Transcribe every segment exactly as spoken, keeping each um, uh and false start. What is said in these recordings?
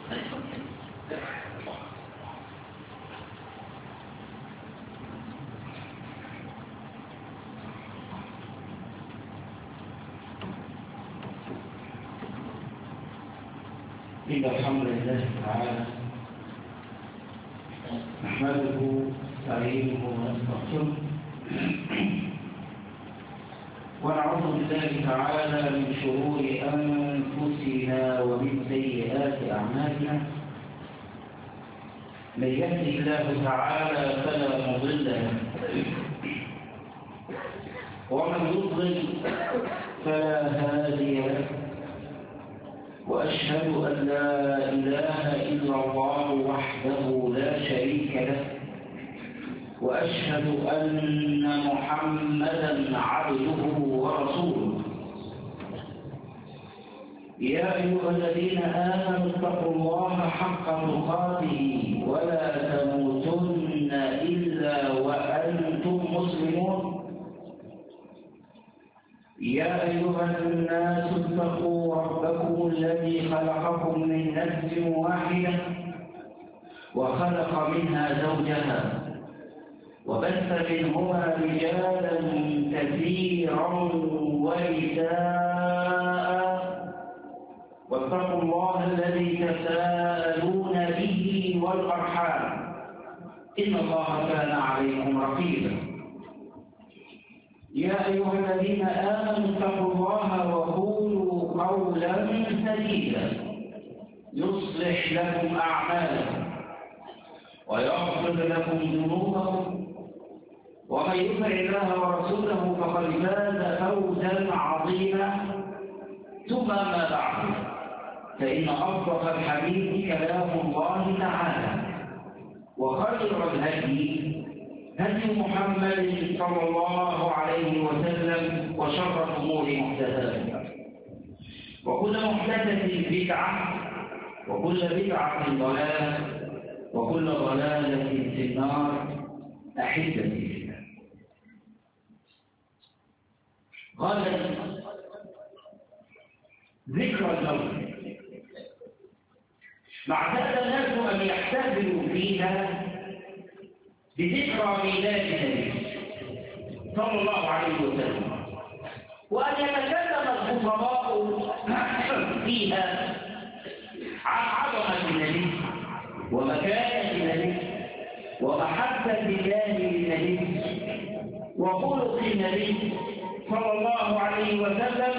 إن الحمد لله تعالى نحمده ونستعينه ونستغفره ونعوذ بالله تعالى من شرور أنفسنا ومن سيئات أعمالنا. من يهده الله تعالى فلا مضل له ومن يضلل فلا هادي له، وأشهد أن لا إله إلا الله وحده لا شريك له، وأشهد أن محمدًا عبده ورسوله. يا أيها الذين آمنوا اتقوا الله حق تقاته ولا تموتن إلا وأنتم مسلمون. يا أيها الناس اتقوا ربكم الذي خلقكم من نفس واحدة وخلق منها زوجها وبث منهما رجالا كثيرا ونساء، واتقوا الله الذي تساءلون به والأرحام إن الله كان عليكم رقيبا. يا أيها الذين آمنوا اتقوا الله وقولوا قولا سديدا يصلح لكم أعمالكم ويغفر لكم ذنوبكم، ومن يطع الله ورسوله فقد فاز فوزا عظيما. ثم ما بعد، فإن أصدق الحديث كلام الله تعالى، وخير الهدي هدي محمد صلى الله عليه وسلم، وشر الأمور محدثاتها، وكل محدثة بدعة، وكل بدعة ضلالة، وكل ضلالة في النار. أحبتي في الله، قال ذكر الموت مع هذا الناس أن يحتفلوا فيها بذكرى ميلاد النبي صلى الله عليه وسلم، وأن يتكلم الخطباء فيها عن عظمة النبي ومكانة النبي ومحبة الله للنبي وخلق النبي صلى الله عليه وسلم،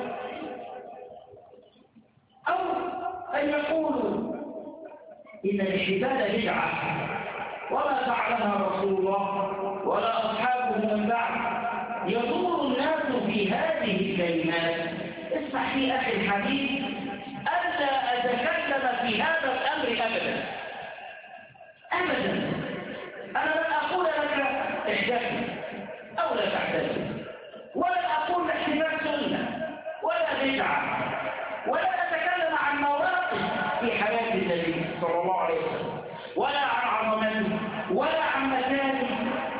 أو أن يقولوا إن الاحتفال بدعة وما فعلها رسول الله ولا أصحابه من بعد. يدور الناس في هذه الكلمات. اسمح لي أخي الحبيب ألا أتكلم في هذا الأمر أبدا أبدا. أنا لن أقول لك احتفل أو لا تحتفل، ولا أقول الاحتفال سنة ولا بدعة، ولا أتكلم عن مواقف في حياة النبي صلى الله عليه وسلم، ولا عن عظمته ولا عن مكانه،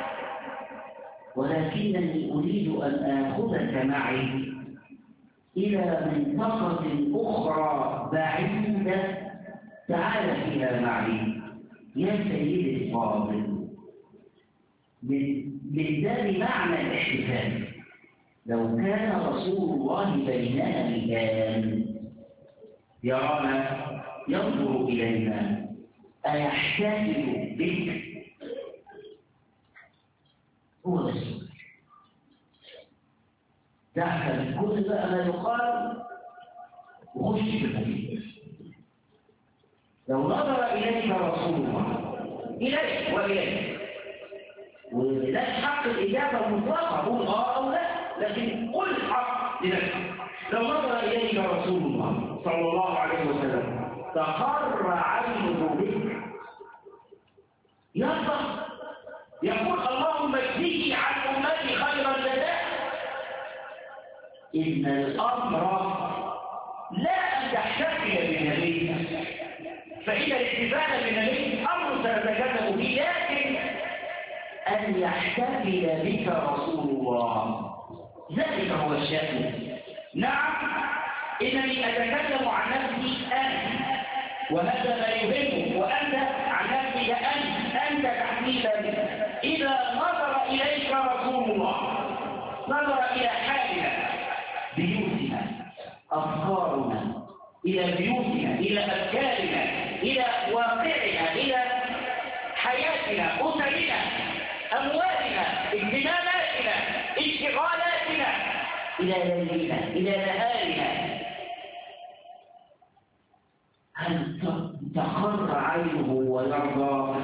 ولكنني أريد أن آخذك معي إلى منطقة أخرى بعيدة. تعال فيها معي يا سيدي الفاضل، من باب معنى الاحتفال. لو كان رسول الله بيننا الآن يرانا ينظر إلينا، أيحتفل بك؟ هو ده السؤال. دعك من كل بقى ما يقال وخش في الحديث. لو نظر إليك رسول الله، إليك وإليك، ولا حق الإجابة المطلقة، قول آه أو لا، لكن قل الحق لنفسك. لو نظر إليك رسول الله صلى الله عليه وسلم تقر عينه بك، يصدق يقول اللهم اجزيه عن أمتي خير الجزاء. إن الأمر لا أن تحتفل بالنبي، فإن الاحتفال بالنبي أمر سنتكلم به، لكن أن يحتفل بك رسول الله ذلك هو الشأن. نعم، إنني أتكلم عن نفسي أنا وهذا ما يهمك، وأنت عن نفسك أنت أنت تحديدا. إذا نظر إليك رسول الله نظر إلى حالنا، بيوتنا، أفكارنا، إلى بيوتنا، إلى أفكارنا، إلى واقعنا، إلى حياتنا، أسرنا، أموالنا، اهتماماتنا، اشتغالاتنا، إلى ليلنا، إلى نهارنا، هل تقر عينه ويرضى؟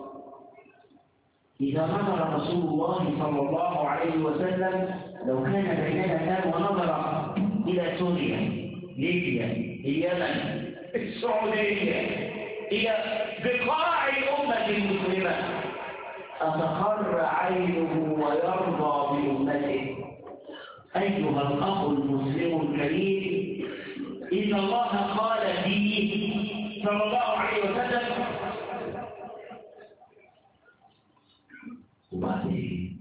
إذا نظر رسول الله صلى الله عليه وسلم، لو كان بيننا كان ونظر إلى سوريا، ليبيا، اليمن، السعودية، إلى بقاع الأمة المسلمة، أتقر عينه ويرضى بأمته؟ أيها الأخ المسلم الكريم، إن الله قال فيه صلى الله عليه وسلم: وبعدين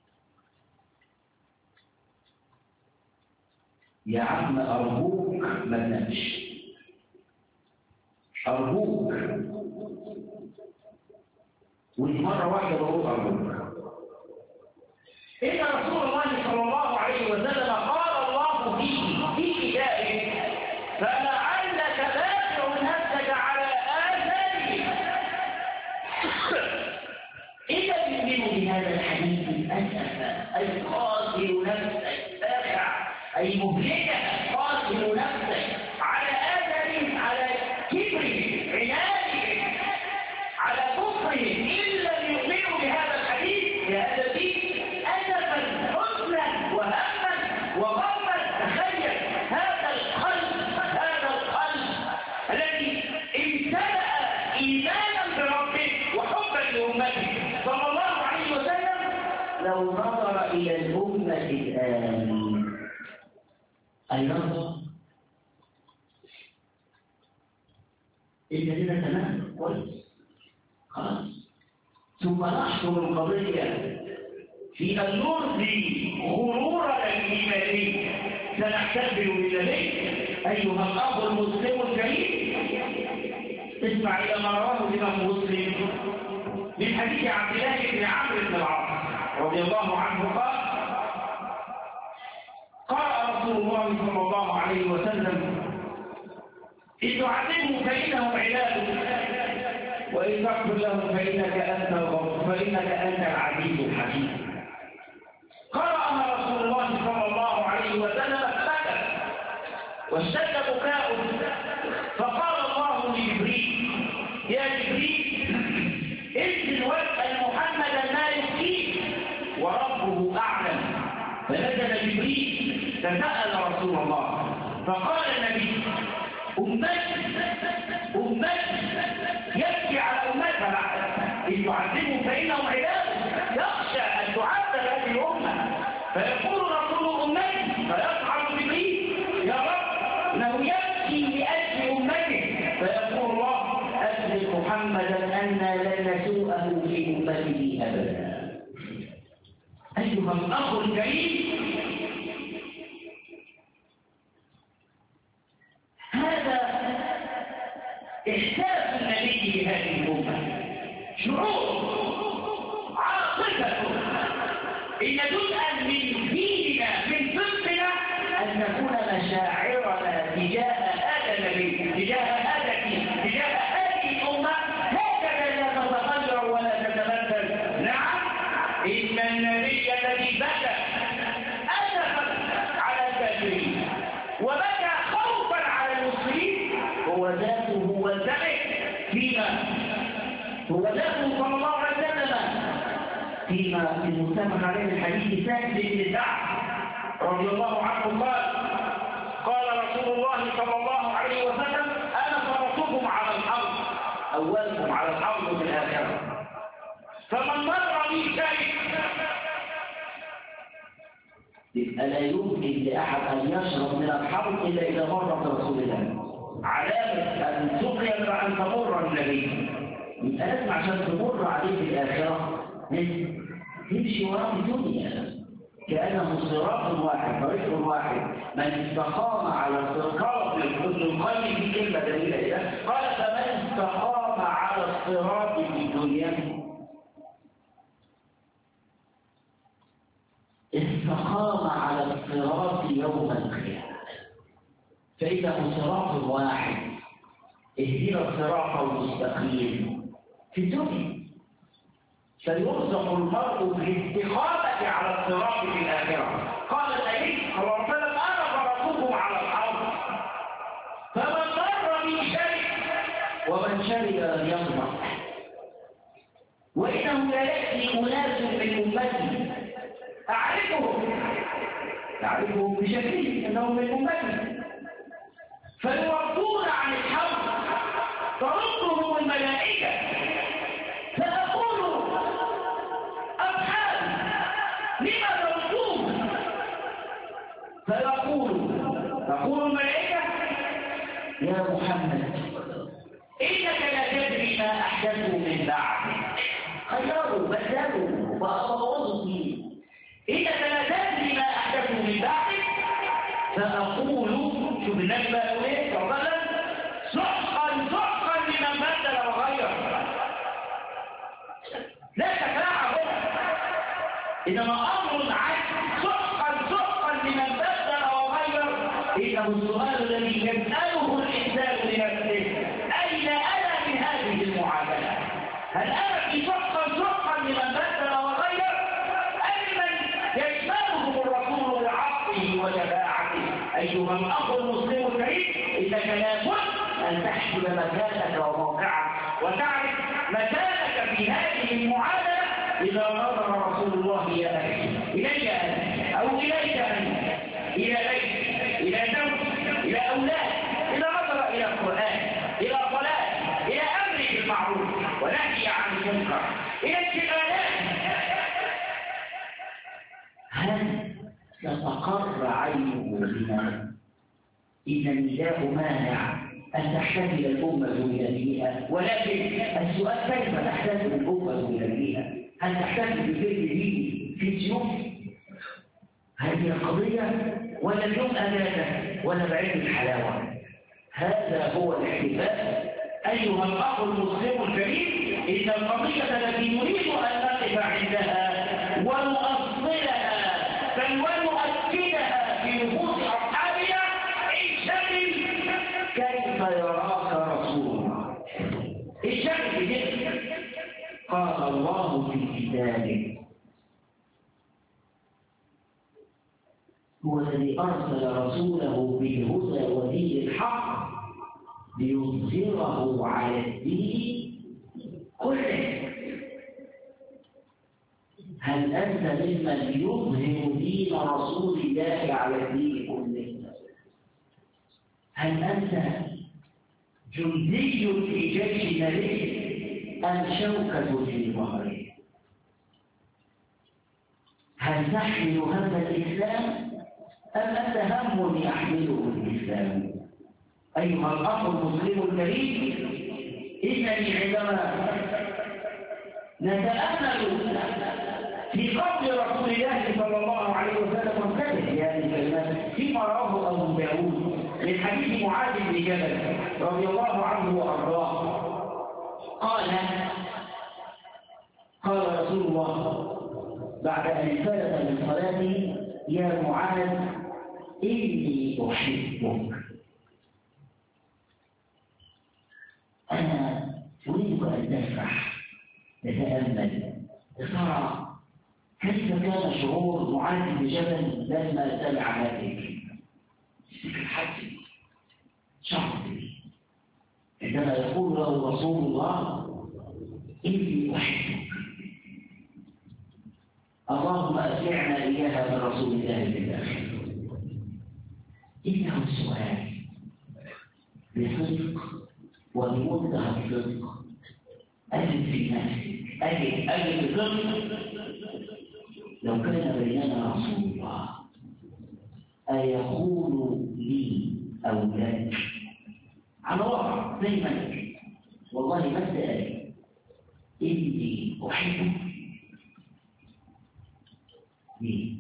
يا عم أرجوك ما تنامش، أرجوك، ودي مرة واحدة بقول أرجوك. إن رسول الله صلى الله عليه وسلم قال الله فيه في كتابه: فلعلك باخع نفسك على آثارهم إذا تؤمن بهذا الحديث أسفا، أي قاتل نفسك، باخع أي مهلكة، قاتل نفسك على آثارهم، على كبرهم، عنادهم، على كفرهم، إن لم يؤمنوا بهذا الحديث، بهذا الدين، أسفا، حزنا وهما وغما. تخيل هذا القلب، هذا القلب الذي امتلأ إيمانا بربه وحبا لأمته صلى الله عليه وسلم، لو نظر إلى الأمة الآن أيضا الذين تمام كويس خلاص، ثم نحصر القضية في أن نرضي غرورنا الإيماني، سنحتفل بالنبي. أيها الأخ المسلم الكريم، اسمع إلى ما رواه الإمام مسلم من حديث عبد الله بن عمرو بن العاص رضي الله عنه قال: قال رسول الله صلى الله عليه وسلم: إن تعذبهم فإنهم عبادك، وإن تغفر لهم فإنك أنت الغفور، فإنك أنت العزيز الحكيم. قرأها رسول الله صلى الله عليه وسلم فبكى واشتد بكاؤه، فقال الله لجبريل: يا جبريل انزل واسأل محمدا ما يبكيه وربه أعلم. فنزل جبريل فسأل رسول الله، فقال النبي: أمتي أمتي يبكي على أمتها، إن تعذبهم فإنهم عباده، يخشى أن تعذب هذه الأمة. فيقول رسول أمتي، فيصعد جبريل: يا رب إنه يبكي لأجل أمته. فيقول الله: أخبر محمدا أنا لن نسوءه في أمته أبدا. أيها الأخ الكريم، هذا إحساس النبي بهذه الأمة، شعور، عاطفة، إن جزءا من ديننا، من صدقنا، أن نكون مشاعرنا تجاه هذا النبي، تجاه هذا الدين، تجاه هذه الأمة هكذا لا تتغير ولا تتبدل. نعم، إن النبي الذي بكى أسفا على الكافرين وبكى خوفا على المسلمين هو ذاته والتمس فيما هو ذاته صلى الله عليه وسلم فيما في المتفق عليه الحديث سهل بن سعد رضي الله عنه قال: قال رسول الله صلى الله عليه وسلم: أنا فرطكم على الأرض، أولكم على الأرض في الآخرة، فمن مر بي شيء. ألا يمكن لأحد أن يشرب من الحوض إلا إذا مر برسول الله، علامة أن تقيم أن تمر النبي. يبقى لازم عشان تمر عليه في الآخرة تمشي وراء الدنيا كأنه صراط واحد، طريق واحد. من استقام على صراط ابن القيم في كلمة جميلة قال: الصراط في الدنيا استقام على الصراط يوم القيامة، فإنه صراط واحد، اهدنا الصراط المستقيم في الدنيا، سيرزق المرء بالاستقامة على الصراط في الآخرة. قال النبي صلى الله عليه وسلم: أنا فرطكم على الأرض، فمن مر بي شرب ومن شرب لم يظمأ. وإنه لا يأتي أناس من أمتي أعرفهم أعرفهم بشكلهم أنهم من أمتي، فيوقفون عن الحوض تردهم الملائكة، فأقول: أصحابي لما تردون؟ فيقول تقول الملائكة: يا محمد إنك لا تدري ما أحدثوا من بعدك، غيروا بدلوا وأبوظوا فيه، إنك لا تدري ما أحدثوا من بعدك. فأقول: شوف الناس بقى يقول إيه؟ فضلا سحقا سحقا لمن بدل وغير. لا شفاعة هنا، إنما أمر عدل، سحقا سحقا لمن بدل وغير. إنه السؤال الذي يسأله الإنسان لنفسه: أين أنا من هذه المعادلة؟ هل أنا في سحقا سحقا لمن بدل وغير، أم من يشمله الرسول بعطفه وشفاعته؟ أيها الأخ المسلم الكريم، إنك لابد أن تحسب مكانك وموقعك وتعرف مكانك في هذه المعادلة. إذا نظر رسول الله يا أخي إلي أنا أو إليك أنت، إلى بيت، إلى زوج، إلى أولاد، إذا نظر إلى القرآن، إلى صلاة، إلى أمر بالمعروف ونهي عن المنكر، إلى اشتغالات، هل ستقر عينه بما إن نداء مانع أن تحتفل الأمة إلى البيئة؟ ولكن السؤال: كيف تحتفل الأمة إلى البيئة؟ هل تحتفل بفكر ديني في سيوف؟ هذه القضية، ولا اليوم أجازة، ولا بعيد الحلاوة؟ هذا هو الاحتفال. أيها الأخ المسلم الكريم، إن القضية التي نريد أن نقف عندها ونؤصلها بل ونؤكدها في نفوس أصحابنا: انشغل كيف يراك رسول الله. انشغل بذلك. قال الله في كتابه: هو الذي أرسل رسوله بالهدى ودين الحق ليظهره على الدين كله. هل أنت ممن يظهر دين رسول الله على الدين كله؟ هل أنت جندي في جيش ملك أم شوكة في ظهره؟ هل تحمل هم الإسلام أم أنت هم يحمله الإسلام؟ أيها الأخ المسلم الكريم، إنني عندما نتأمل في قول رسول الله صلى الله عليه وسلم وانتبه لهذه الكلمات فيما رواه أبو داود من حديث معاذ بن جبل رضي الله عنه وأرضاه، قال قال رسول الله بعد أن انفلت من صلاته: يا معاذ إني أحبك. أنا أريدك أن تسرح تتأمل ترى كيف كان شعور معاذ بن جبل لما سمع هذه الكلمة. فكر حسن شعر عندما يقول له رسول الله: إني أحبك، اللهم أسمعنا إياها من رسول الله في الآخرة. إنه السؤال بصدق وبمنتهى الصدق. أجد في نفسك، أجد أجد بصدق: لو كان بيننا رسول الله أيقول لي أو لك على وضع زي ما أنت والله ما سألت إني أحبك؟ ليه؟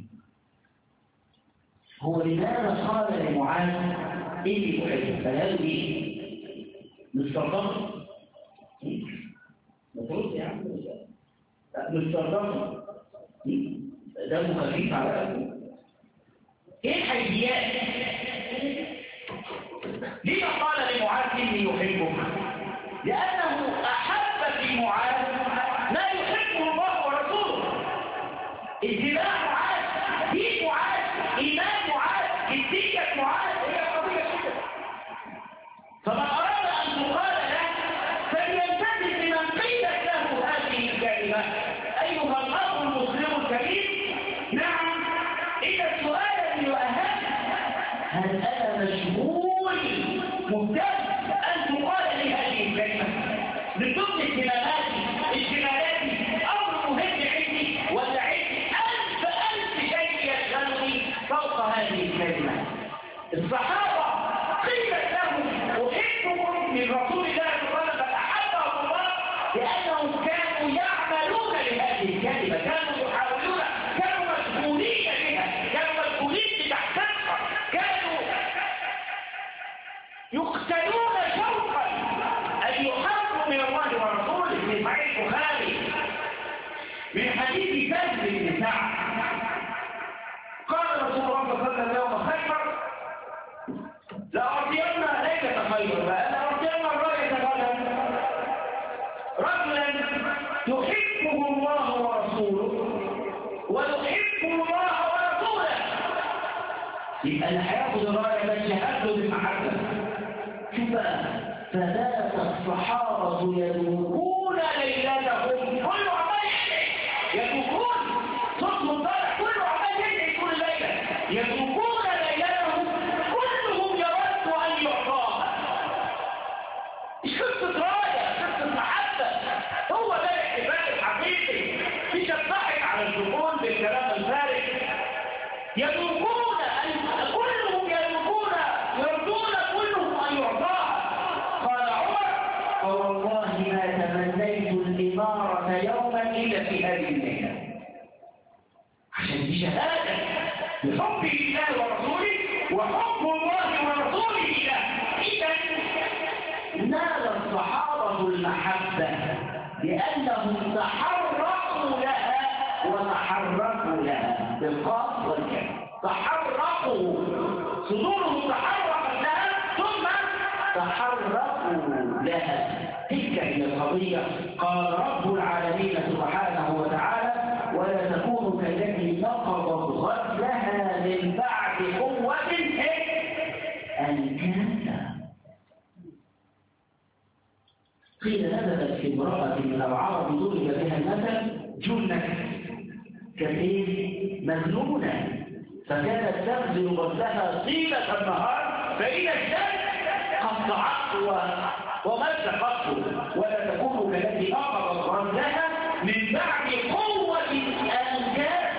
هو لماذا قال لمعاذ إني أحبك؟ فهل ليه؟ مستقر؟ ترد يا عم مش صدقني دمه خفيف على قلبه. ايه الحيثيات؟ لما قال لمعاذ اني يحبك؟ لانه احب في معاذ ما يحبه الله ورسوله. اتباع معاذ، دين معاذ، ايمان معاذ، جديه معاذ، هي قضيه كده. فمن اراد ان تقال له فليمتثل لمن قيلت له هذه الكلمه. ايها الاخ المسلم الكريم، نعم ان السؤال يؤهل هل انا مشغول مهتم ان تقال لي هذه الكلمه من ضمن اهتماماتي اجتماعاتي امر مهم عندي، ولا عندي الف الف شيء يشغلني فوق هذه الكلمه؟ الصحابه قيلت لهم احبكم من رسول الله صلى الله عليه وسلم احبهم الله لانهم كانوا يعملون لهذه الكلمه، كانوا يحاولون، كانوا مشغولين بها، كانوا مشغولين بتحقيقها، كانوا يقتلون شوقا ان يحبوا من الله ورسوله. في صحيح البخاري من حديث سهل بن سعد قال رسول الله صلى الله عليه وسلم يوم خيبر لأعطين ليلة خيبر لأعطين الراية غدا رجلا يحبه الله ورسوله ويحب الله ورسوله. يبقى اللي هياخد الراية ده شهادته بالمحبة. شوف بقى، فبات الصحابة يذوقون ليلتهم، كله عمال يدعي، يذوقون صوتهم طالع، كله عمال يدعي كل ليلة، يذوقون ليلتهم، كلهم يود أن يعطاها. مش قصة راية، قصة محبة. هو ده الاحتفال الحقيقي، مش الضحك على الزبون بالكلام الفارغ. يذوقون أن كلهم يذوقون يرجون كلهم أن يعطاها. قال عمر فوالله ما تمنيت الإمارة يوما إلا في هذه الليلة. عشان دي شهادة بحب الله ورسوله وحب الله ورسوله له. إذا نال الصحابة المحبة لأنهم تحرقوا لها وتحركوا لها بالقاف والكاف. تحرقوا، صدورهم تحركت لها ثم تحركوا لها. تلك هي القضية. قال رب العالمين سبحانه وتعالى ولا تكونوا كالتي نقضت غزلها من بعد قوة أنكاثا. قيل نزلت في امرأة من العرب ضرب بها المثل جنة كثير مجنونة فكانت تغزل غزلها طيلة النهار فإذا الشمس قطعته ومزقته. ولا تكون كالتي نقضت غزلها من بعد قوة أنكاثا.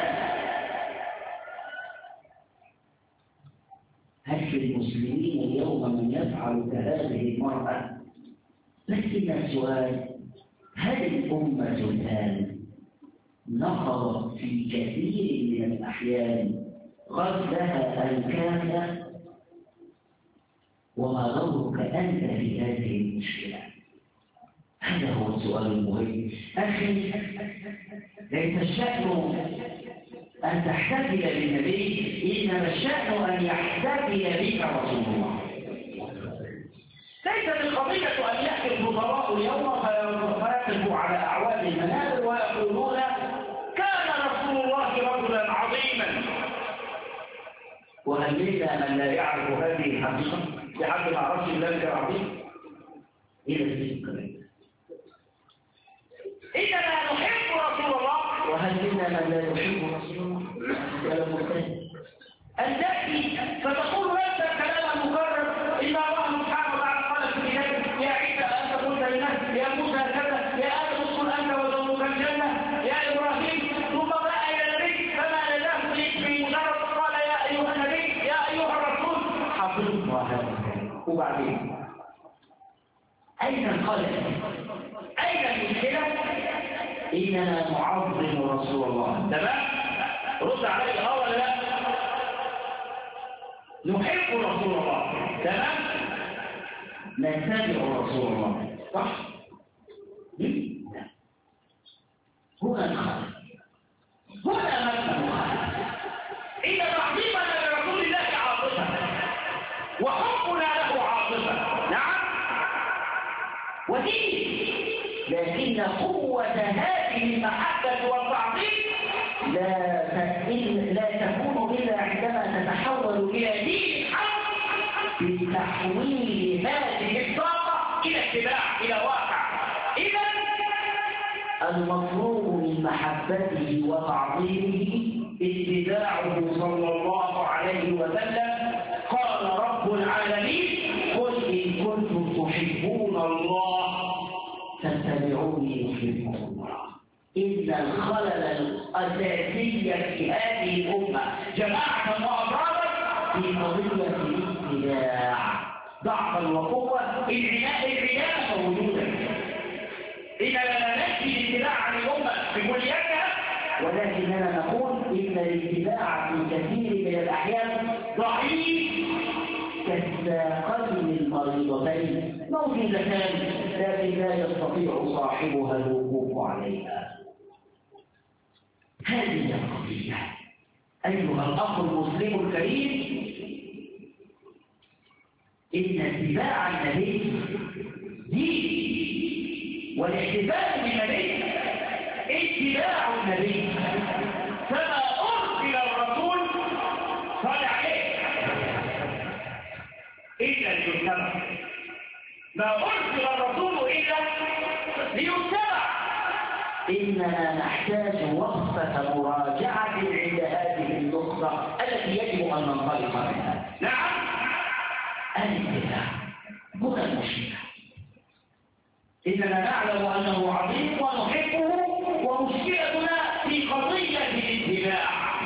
هل في المسلمين اليوم من يفعل كهذه المرأة؟ لكن السؤال هل الأمة الآن نقضت في كثير من الأحيان غزلها أنكاثا؟ وما ضرك أنت في هذه المشكلة؟ هذا هو السؤال المهم. أخي، ليس الشأن أن تحتفل بالنبي، إنما الشأن أن يحتفل بك رسول الله. ليست القضية أن يأتي الخطباء اليوم فيقفوا على أعواد المنابر ويقولون كان رسول الله رجلا عظيما. وهل منا من لا يعرف هذه الحقيقة؟ لحد ما عرفش الله العظيم إلى الذكر. إننا نحب رسول الله، وهل منا من لا يحب رسول الله؟ كلام مختلف. أن تأتي فتقول أنت كلام مكرر إن الله سبحانه وتعالى قال في كتابه يا عيسى أنت قلت للناس يا موسى كذا يا آدم اسكن أنت وزوجك الجنة يا إبراهيم ثم بقى إلى النبي فما نجاه في مجرد قال يا أيها النبي يا أيها الرسول حفظت هذا. وبعدين أين الخلل؟ أين المشكلة؟ إننا نعظم رسول الله. تمام؟ رد عليه اه ولا لا؟ نحب رسول الله. تمام؟ نتبع رسول الله. صح؟ لا. ودين، لكن قوة هذه المحبة والتعظيم لا لا تكون إلا عندما تتحول إلى دين حق بتحويل هذه الطاقة إلى اتباع، إلى واقع. إذا المطلوب من محبته وتعظيمه اتباعه صلى الله عليه وسلم. قال رب العالمين: قل إن كنتم تحبون الله فاتبعوني يحبكم الله. إن الخلل الأساسي في هذه الأمة جماعة وأفرادا في قضية الاتباع، ضعفا وقوة، العناء العناء موجودا. إذا لا نأتي الاتباع عن الأمة بكليتها، ولكننا نقول إن الاتباع في كثير من الأحيان ضعيف كالساقين المريضتين، موجودتان لكن لا يستطيع صاحبها الوقوف عليها. هذه القضية أيها الأخ المسلم الكريم، إن اتباع النبي دين، والاحتفال بالنبي اتباع النبي. فما أرسل الرسول صلى عليه إلا ليتبع، ما أرسل الرسول إلا ليتبع. إننا نحتاج وقفة مراجعة عند هذه النقطة التي يجب أن ننطلق منها. نعم، الاتباع هنا المشكلة. إننا نعلم أنه عظيم ونحبه، ومشكلتنا في قضية الاتباع.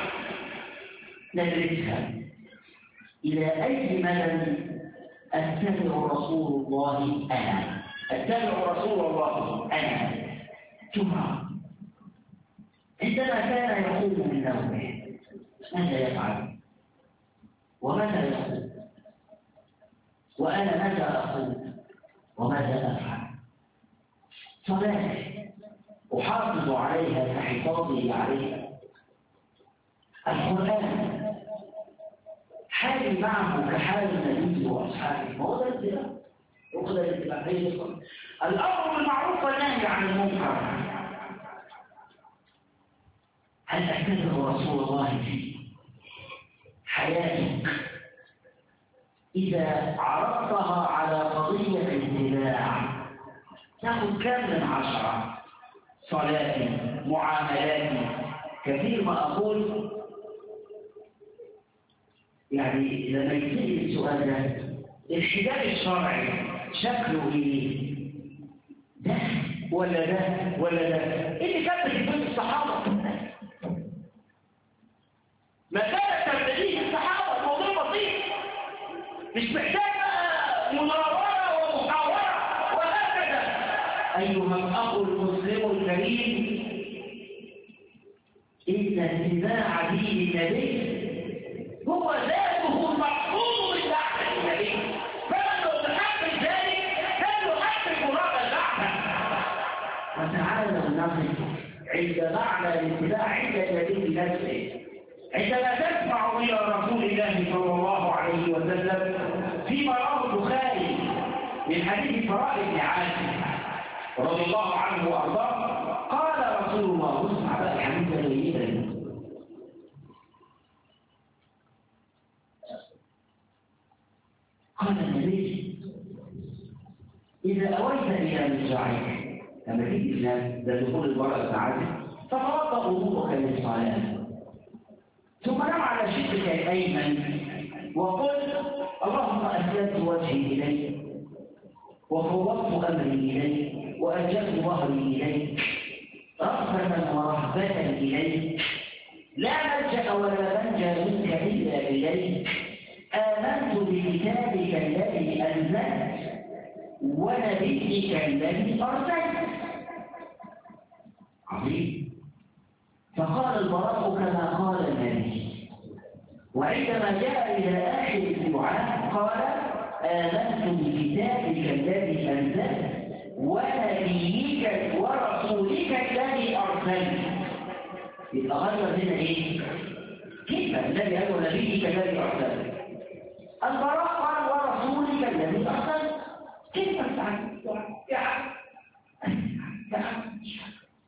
ندرسها إلى أي مدى أتبع رسول الله أنا، أتبع رسول الله أنا. ثم عندما كان يقوم من نومه ماذا يفعل؟ وماذا يقول؟ وأنا ماذا أقول؟ وماذا أفعل؟ صلاتي أحافظ عليها كحفاظي عليها. القرآن حالي معه كحال النبي وأصحابه، ما هو ده الاتباع. وخذ الاتباع الأمر بالمعروف والنهي عن المنكر. هل أتبع رسول الله في حياتك؟ إذا عرضتها على قضية الاتباع تأخذ كم من عشرة؟ صلاتي، معاملاتي. كثير ما أقول يعني لما يجي السؤال ده، الحجاب الشرعي شكله ايه؟ ده ولا ده ولا ده؟ اللي كانت في بيت الصحابه ما كانت تبتديه الصحابه، الموضوع بسيط، مش محتاج مناوره ومحاوره وهكذا. ايها الاخ المسلم الكريم، ان اتباع دين النبي هو ذاته المقصود من بعثة النبي. فمن لو تحقق ذلك كان يحقق مراد البعثة. وتعالى نقف عند معنى الاتباع عند النبي نفسه. عندما تسمع إلى رسول الله صلى الله عليه وسلم فيما رواه البخاري من حديث براء بن عازب رضي الله عنه وارضاه، قال رسول الله، اسمع بقى الحديث جيدا، قال النبي: إذا أويت إلى مزرعك، لما تيجي الإسلام ده دخول المرأة العادة، فتوضأ وضوءك للصلاة، ثم نم على شقك الأيمن وقل: اللهم أسلمت وجهي إليك وفوضت أمري إليك وألجأت ظهري إليك رغبة ورهبة إليك، لا ملجأ ولا منجا منك إلا إليك، آمنت بكتابك الذي أنزلت ونبيك الذي أرسلت. عظيم. فقال البراء كما قال النبي، وعندما جاء إلى آخر الدعاء قال: آمنت بكتابك الذي أنزلت ونبيك ورسولك الذي أرسلت. يبقى غير هنا إيه؟ كيف الذي قال نبيك الذي أرسلت؟ البراء قال: ورسولك الذي أرسلت. كيف تفعل؟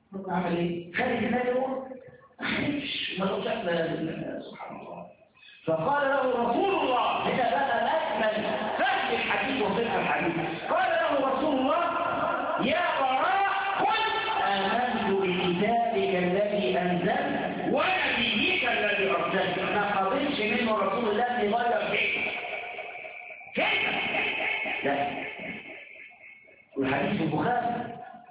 عمل ايه؟ خلي الناس يقول ما خليش ما لو شاف سبحان الله. فقال له رسول الله، هنا بقى اكمل فهم الحديث وفقه الحديث. قال له رسول الله يا براء قل امنت بكتابك الذي انزلت ونبيك الذي ارسلت. ما قبلش منه رسول الله يغير فيه كيف؟ لا، والحديث البخاري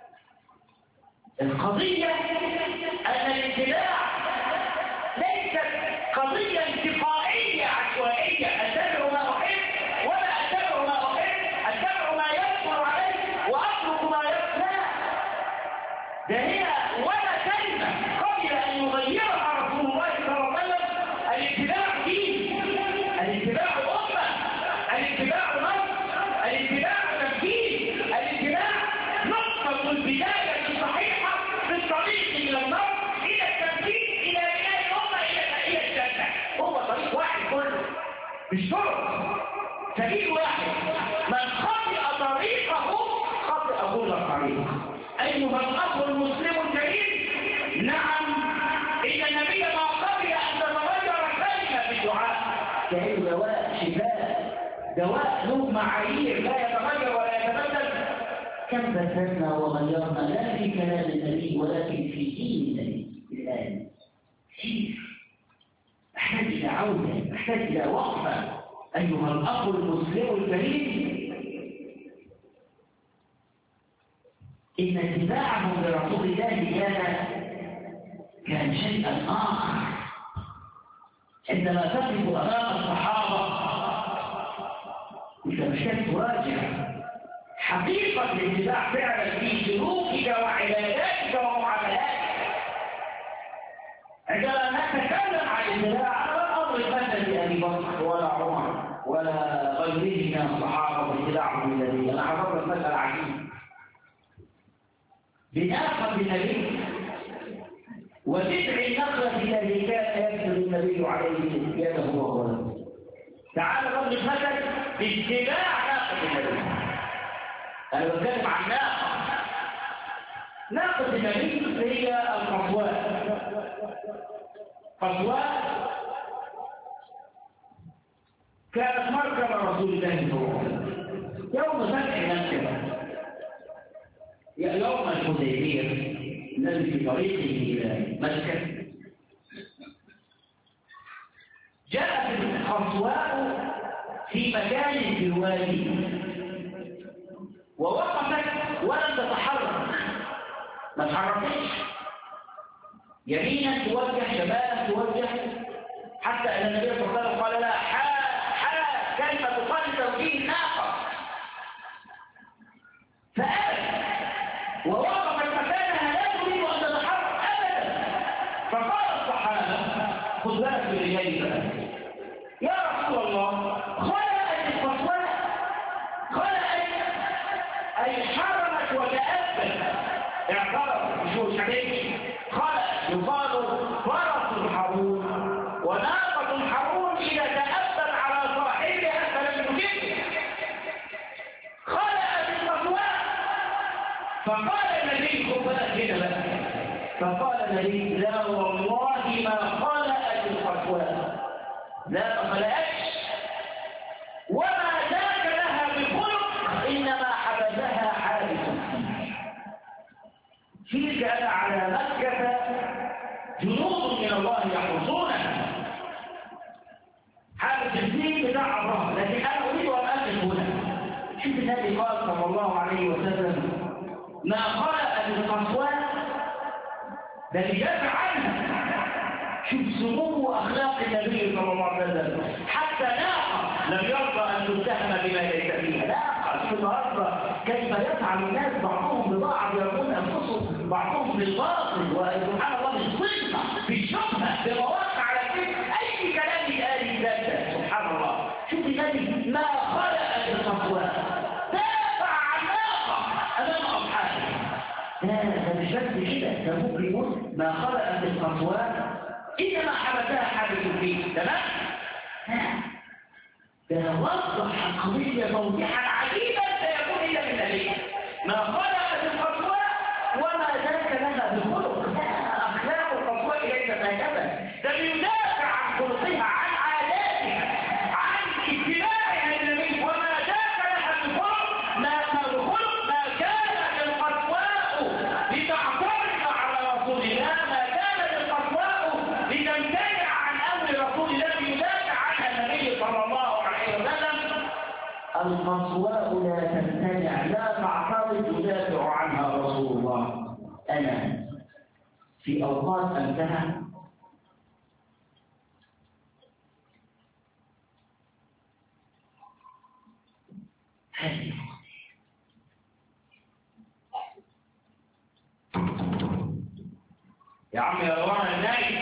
القضية أن الاتباع ليست قضية انتقائية عشوائية، أتبع ما أحب ولا أتبع ما أحب، أتبع ما يكثر عليه وأترك ما يكثر. ده هي ولا كلمة قبل أن يغيرها رسول الله صلى الله عليه وسلم. الاتباع دين، الاتباع أمة، الاتباع نص، الاتباع تنفيذ، الاتباع نقطة البداية الصحيحة في الطريق إلى النار، إلى التنفيذ، إلى بناء الأمة، إلى إلى الجنة. هو طريق واحد كله، مش طرق، سبيل واحد. من خطئ طريقه خطئ كل الطريق. أيها الأخ المسلم الكريم، نعم إن النبي ما قبل أن تتغير كلمة في الدعاء، كأن دواء شفاء، دواء له معايير لا يتغير ولا يتبدل. كم بدلنا وغيرنا لا في كلام النبي ولكن في دين النبي الآن كثير. أحتاج إلى عودة، أحتاج إلى وقفة. أيها الأخ المسلم الكريم، إن اتباعهم لرسول الله كان كان شيئا آخر. عندما تقف أمام الصحابة أنت محتاج تراجع حقيقة الاتباع فعلا في سلوكك وعباداتك ومعاملاتك. عندما نتكلم عن الاتباع لا أمر مثلا لأبي بكر ولا عمر ولا غيره من الصحابة واتباعهم للنبي. أنا أعرف المثل عجيب بناقة النبي وتدع النخلة التي كان يكتب النبي عليه يده وهو. تعال نضرب مثل باتباع ناقة النبي. أنا بتكلم عن ناقة. ناقة النبي هي القصواء. قصواء كانت مركب رسول الله صلى الله عليه وسلم يوم فتح مكة، يوم الحديبية الذي في طريقه إلى مكة. جاءت القصواء في مكان في الوادي ووقفت ولم تتحرك، ما تحركتش، يمينا توجه شمالا توجه، حتى ان النبي صلى الله عليه وسلم قال لها حا حا كيف تقال توجيه الناقه؟ فابت ووقفت مكانها لا تريد ان تتحرك ابدا. فقال الصحابه خذ بالك من رجالي يا رسول الله، خلقت القصواء، خلقت أي حرمت وتأبت، اعترف مش حديث، خلقت يقال فرس الحرون وناقة الحرون إذا تأبت على صاحبها فلم تجبه. خلقت القصواء. فقال النبي خذ بالك هنا بقى، فقال النبي لا والله ما خلقت القصواء، لا ما خلقتش وما ذاك لها بخلق، انما حبسها حادث فيه. كان على مكة جنود من الله يحرسونها، حادث الدين بتاع الله. لكن انا اريد ان اقف هنا. شوف النبي قال صلى الله عليه وسلم ما خلقت القصواء، ده بيدافع عنها. شوف سمو اخلاق النبي صلى الله عليه وسلم، حتى ناقه لم يرضى ان تتهم بما ليس فيها. ناقه النهارده كيف يفعل الناس بعضهم ببعض، يرمون انفسهم بعضهم بالباطل، وسبحان الله بالصدمه بالشبهه بمواقع على الكذب، اي كلام يتقال يتبدل. سبحان الله. شوف النبي ما خلقت القصواء، دافع عن ناقه امام اصحابه. لا ده مش بس كده، ده ممكن يقول ما خلقت القصواء إنما حبسها حادث فيه. تمام؟ ده وضح القضية توضيحا عجيبا لا يكون إلا من النبي. ما خلقت القصواء وما ذاك لها بخلق، ما الخلق ما كانت القسواء لتعترض على رسول الله، ما كانت القسواء لتمتنع عن امر رسول الله ليدافع عنها النبي صلى الله عليه وسلم. القسواء لا تمتنع لا تعترض يدافع عنها رسول الله. انا في اوقات امتنع هذه يا عم يا روان النايم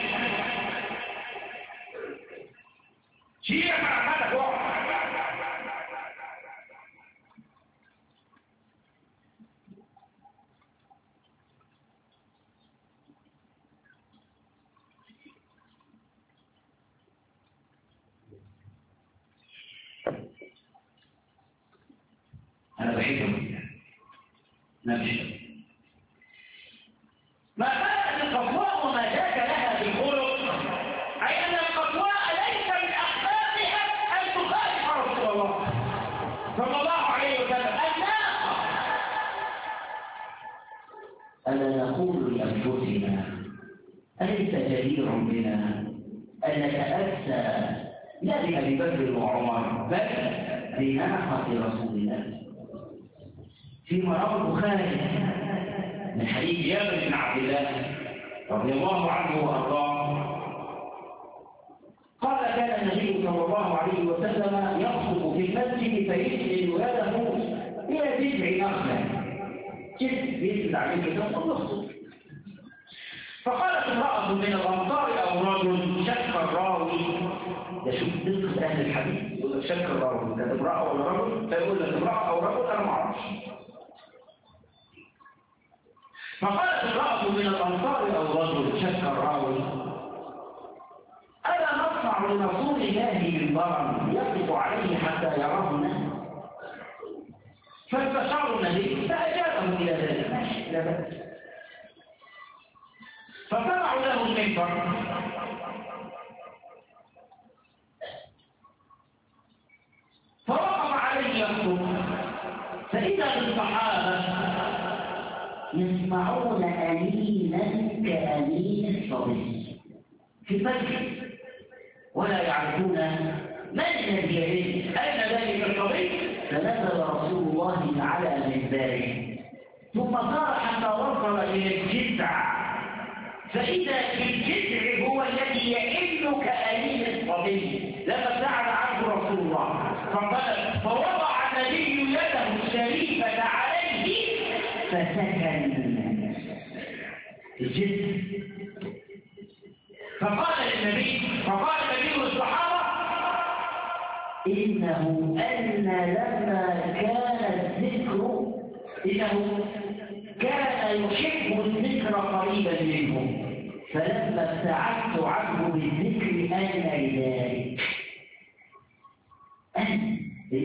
شيل حركاتك واقع. أنا بحبه نمشي ما كانت القسواء وما ذاك لها بالخلق، أي أن القسواء ليس من أخلاقها أن تخالف رسول الله صلى الله عليه وسلم. الناقة ألا نقول لأنفسنا أليس جدير بنا أن نتأسى لا بأبي بكر وعمر بل بناقة رسول الله؟ فيما روى البخاري من حديث جابر بن عبد الله رضي الله عنه وارضاه قال كان النبي صلى الله عليه وسلم يخطب في المسجد فيسند يده الى جذع نخله، جذع يسند عليه كده ويخطب. فقالت امراه من الانصار او رجل شك الراوي، ده شوف دقه اهل الحديث يقول لك شك الراوي كانت امراه ولا رجل، فيقول لك امراه او رجل انا ما اعرفش. فقالت امرأة من الأنصار أو رجل شك الراوي ألا نصنع لرسول الله منبرا يقف عليه حتى يراه الناس؟ فاستشاروا النبي فأجابهم إلى ذلك ماشي لا بأس. فصنعوا له المنبر فوقف عليه يخطب فإذا بالصحابة يسمعون أنينا كأنين الصبي في المسجد ولا يعرفون من الذي يعيش أين ذلك الصبي. فنزل رسول الله على منبره ثم صار حتى وصل إلى الجذع فإذا الجذع هو الذي يئن كأنين الصبي لما سأل عنه رسول الله فقال فوضع النبي يده الشريفة عليه فسكن الجسم. فقال النبي فقال النبي للصحابة إنه أن لما كان الذكر إنه كان يحب الذكر قريبا منه فلما ابتعدت عنه بالذكر أن لذلك أن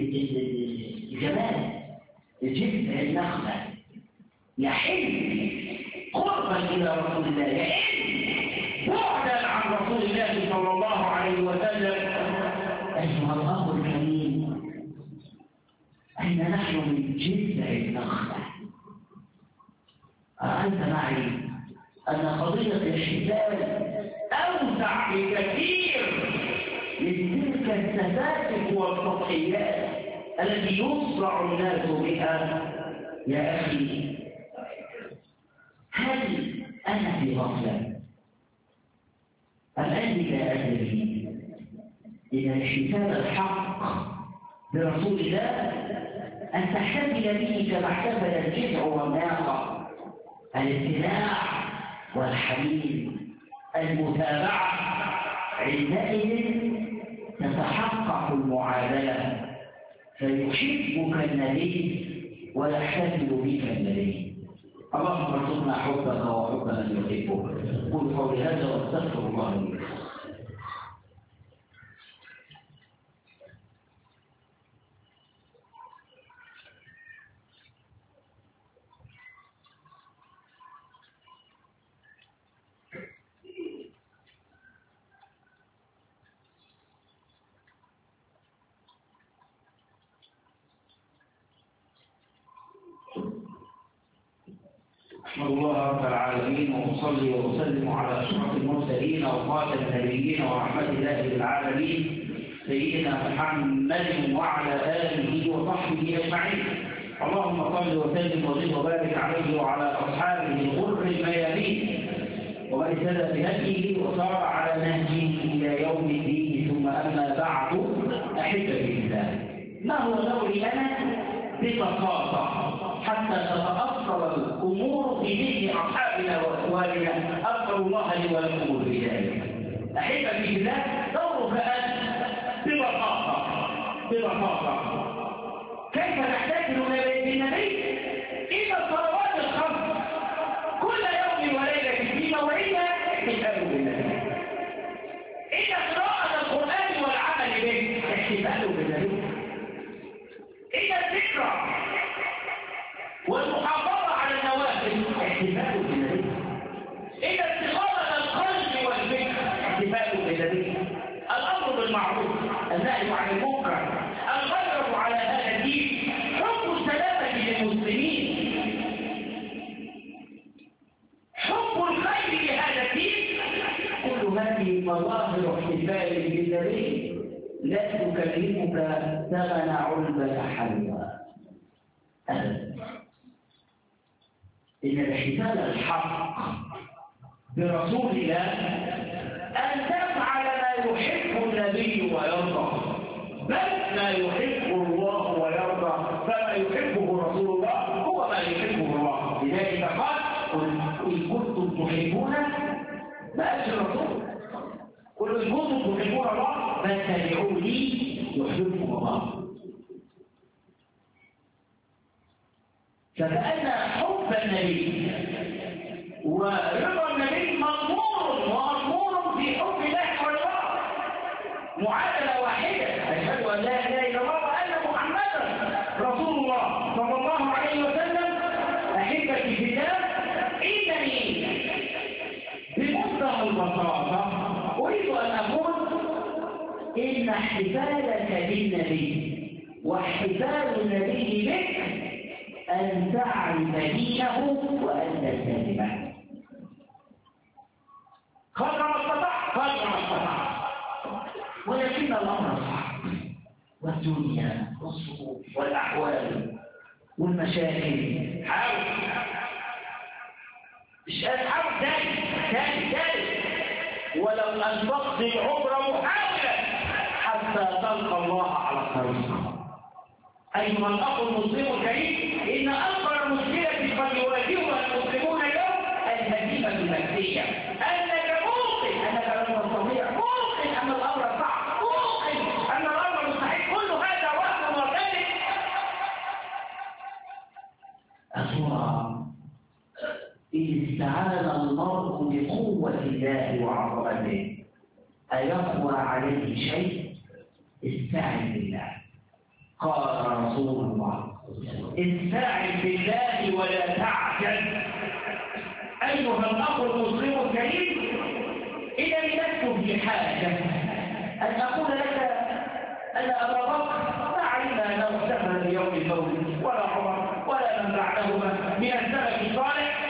الجمال الجذع النخلة يحل قربا إلى رسول الله، يحل بعدا عن رسول الله صلى الله عليه وسلم. أيها الأخ الكريم أين نحن من جذع النخلة؟ أرأيت معي أن قضية الاحتفال أوسع بكثير من تلك السفاسف والتضحيات التي يصرع الناس بها. يا أخي هل أنا في غفلة أم أني لا أدري إن احتفال الحق برسول الله أن تحتفل به كما احتفل الجذع والناقة، الامتناع والحنين المتابعة، عندئذ تتحقق المعادلة فيحبك النبي ويحتفل بك النبي. اللهم ارزقنا حبك وحب من يحبك. قل قولي هذا واستغفر الله لي. أحمد الله رب العالمين وأصلي وأسلم على أشرف المرسلين وخاتم النبيين ورحمة الله للعالمين سيدنا محمد وعلى آله وصحبه أجمعين. اللهم صل وسلم وزد وبارك عليه وعلى أصحابه الغر الميامين ومن اهتدى بهديه وسار على نهجه إلى يوم الدين. ثم أما بعد، أحبتي الله، ما هو دوري أنا ببساطة حتى تتأصل الأمور في ذهن أصحابنا وإخواننا؟ أسأل الله لي ولكم الهداية. أحبتي الله، دورك أنت ببساطة ببساطة كيف نحتاج للنبي إلى الصلوات الخمس كل يوم وليلة في موعدها احتفال بالنبي، إلى قراءة القرآن والعمل به احتفال بالنبي، إلى الذكرى والمحافظة على النوافل احتفال بالنبي، إلى استقامة القلب والفكر احتفال بالنبي، الأمر بالمعروف النهي عن المنكر الغيرة على هذا الدين، حب السلامة للمسلمين، حب الخير لهذا الدين، كل هذه مظاهر احتفال بالنبي لا تكلفك ثمن علبة حلوى أبدا. إن الاحتفال الحق برسول الله أن تفعل ما يحب النبي ويرضى، بل ما يحب الله ويرضى، فما يحبه رسول الله هو ما يحبه الله. لذلك قال: قل إن كنتم تحبون، ما قالش الرسول، قل إن كنتم تحبون الله فاتبعوني يحببكم الله. فكأن حب النبي ورضا النبي مضمور ومأمور في حب الله ورضاه، معادلة واحدة: أشهد أن لا إله إلا الله وأن محمدا رسول الله صلى الله عليه وسلم. أحبتي في الله، إنني بمنتهى البساطة أريد أن أقول إن احتفالك بالنبي واحتفال النبي بك أن تعرف دينه وأن تلتزمه قدر ما استطعت قدر ما استطعت. ولكن الأمر صعب، والدنيا والظروف والأحوال والمشاكل. حاول مش حاول ثاني ثاني ثالث ولو أن تقضي العمر محاولا حتى تلقى الله على الطريق. أيها الأخ المسلم الكريم، إن أكبر مشكلة قد يواجهها المسلمون اليوم الهزيمة النفسية، أنك موقن أنك لن تستطيع، موقن أن الأمر صعب، موقن أن الأمر مستحيل، كل هذا وهم وكذب. أترى إن استعان المرء بقوة الله وعظمته أيقوى عليه شيء؟ استعن بالله. قال رسول الله: استعن بالله ولا تعجل. أيها الأخ المسلم الكريم، إذا لست في حاجة أن أقول لك أن أبا بكر ما علم أنه احتفل بيوم المولد، ولا عمر ولا من بعدهما من السلف الصالح،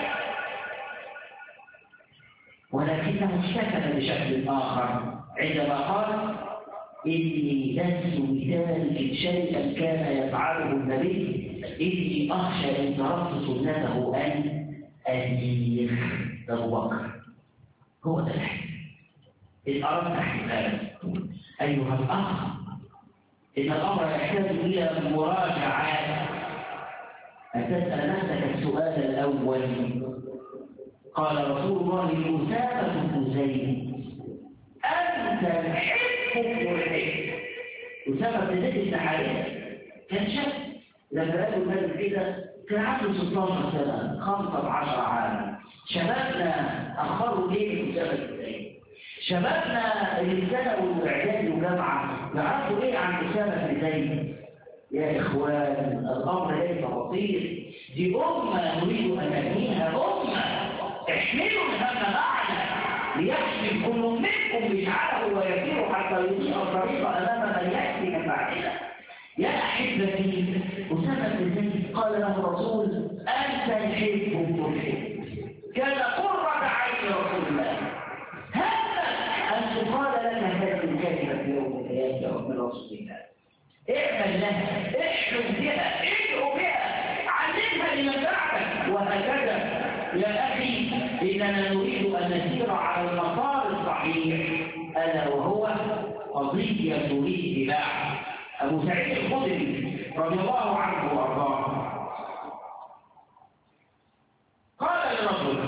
ولكنه احتفل بشكل آخر عندما قال: إني لست بذلك شيئا كان يفعله النبي، إني أخشى إن تركت سنته أن أزيغ. أبو بكر هو ده الحديث. إن أردت احتفالا أيها الأخ، إن الأمر يحتاج إلى مراجعات، أن تسأل نفسك السؤال الأول. قال رسول الله لأسامة بن زيد: أنت الحب والحب. أسامة بن زيد بن حارثة كان شاب، لما قالوا النبي كده كان عنده ستة عشر سنة، خمسة عشر عاما. شبابنا أخروا ليه أسامة بن زيد؟ شبابنا اللي ثانوي واعدادي وجامعة يعرفوا إيه عن أسامة بن زيد؟ يا إخوان، الأمر ليس بسيط. دي أمة نريد أن نبنيها، أمة احملوا الهم معنا ليحمل كل منكم مشعله ويسير حتى يضيء الطريق أمام من يأتي من بعدنا. يا أحبتي، أسامة بن زيد قال له الرسول: أنت الحب تحب. أننا نريد أن نسير على المسار الصحيح، ألا وهو قضية الاتباع. أبو سعيد الخدري رضي الله عنه وأرضاه قال لرجل: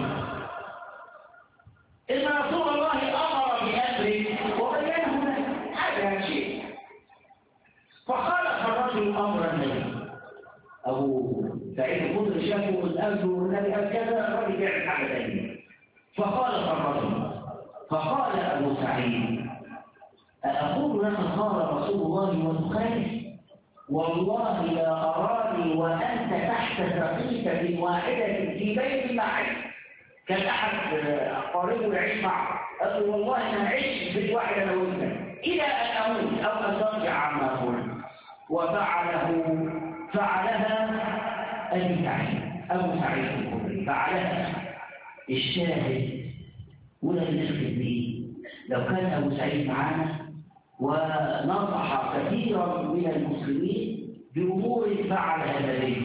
إن رسول الله أمر بأمر وبينه لك هذا شيء، فخالف الرجل أمر النبي. أبو سعيد الخدري شافه الأمر والنبي قال كذا، الرجل بيعمل حاجة ثانية، فخالف الرجل. فقال أبو سعيد: أقول لك قال رسول الله وتخالف؟ والله لا أراني وأنت تحت سقيفة واحدة في بيت معي. كان أحد قريبه يعيش معه، قال له: والله أنا أعيش في بيت واحد أنا وأنت إلى أن أموت أو أن ترجع عما قلت. وفعله فعلها أبي سعيد أبو سعيد الخدري فعلها. الشاهد ولا نختم به، لو كان أبو سعيد معنا ونصح كثيرا من المسلمين بأمور فعلها النبي،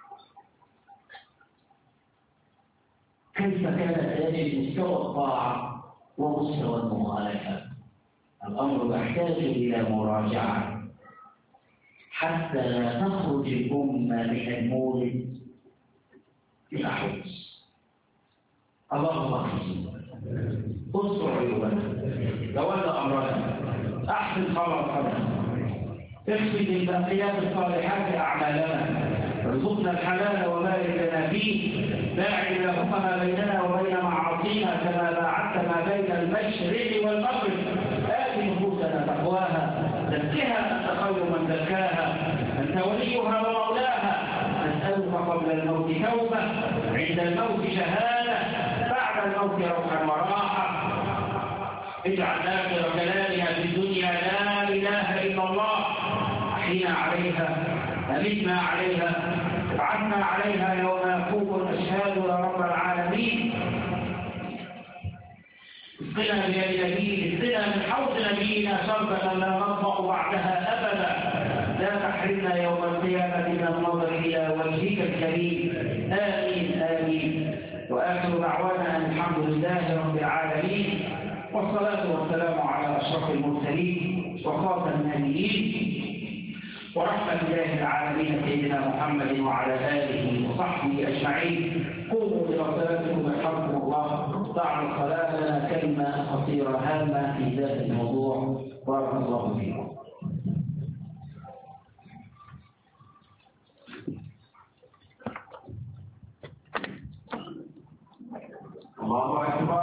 كيف كان سيجد مستوى الطاعة ومستوى المخالفة؟ الأمر يحتاج إلى مراجعة حتى لا تخرج الأمة من المولد إلى حبس. اللهم اغفر استر عيوبنا، تولى امرنا، احسن خلاصنا، اغفر بالباقيات الصالحات اعمالنا، ارزقنا الحلال وبارك لنا فيه، باعد اللهم ما بيننا وبين معاصينا كما باعدت ما بين المشرق والمغرب. آت نفوسنا تقواها، زكها انت خير من زكاها، انت وليها ومولاها. نسألك قبل الموت توبة، عند الموت شهادة، بعد الموت روحا وراحة. اجعل آخر كلامنا في الدنيا لا إله إلا الله، أحينا عليها، أمتنا عليها، ابعثنا عليها يوم يقوم الأشهاد يا رب العالمين. اسقنا بيد نبينا، اسقنا من حوض نبينا شربة لا نظمأ بعدها أبدا. لا تحرمنا يوم القيامة من النظر إلى وجهك الكريم. آمين آمين. وآخر دعوانا أن الحمد لله رب العالمين، والصلاة والسلام على أشرف المرسلين وخاتم النبيين ورحمة الله العالمين سيدنا محمد وعلى آله وصحبه أجمعين. قوموا إلى صلاتكم يرحمكم الله. بعد الصلاة لنا كلمة قصيرة هامة في ذات الموضوع. بارك الله فيكم. الله أكبر.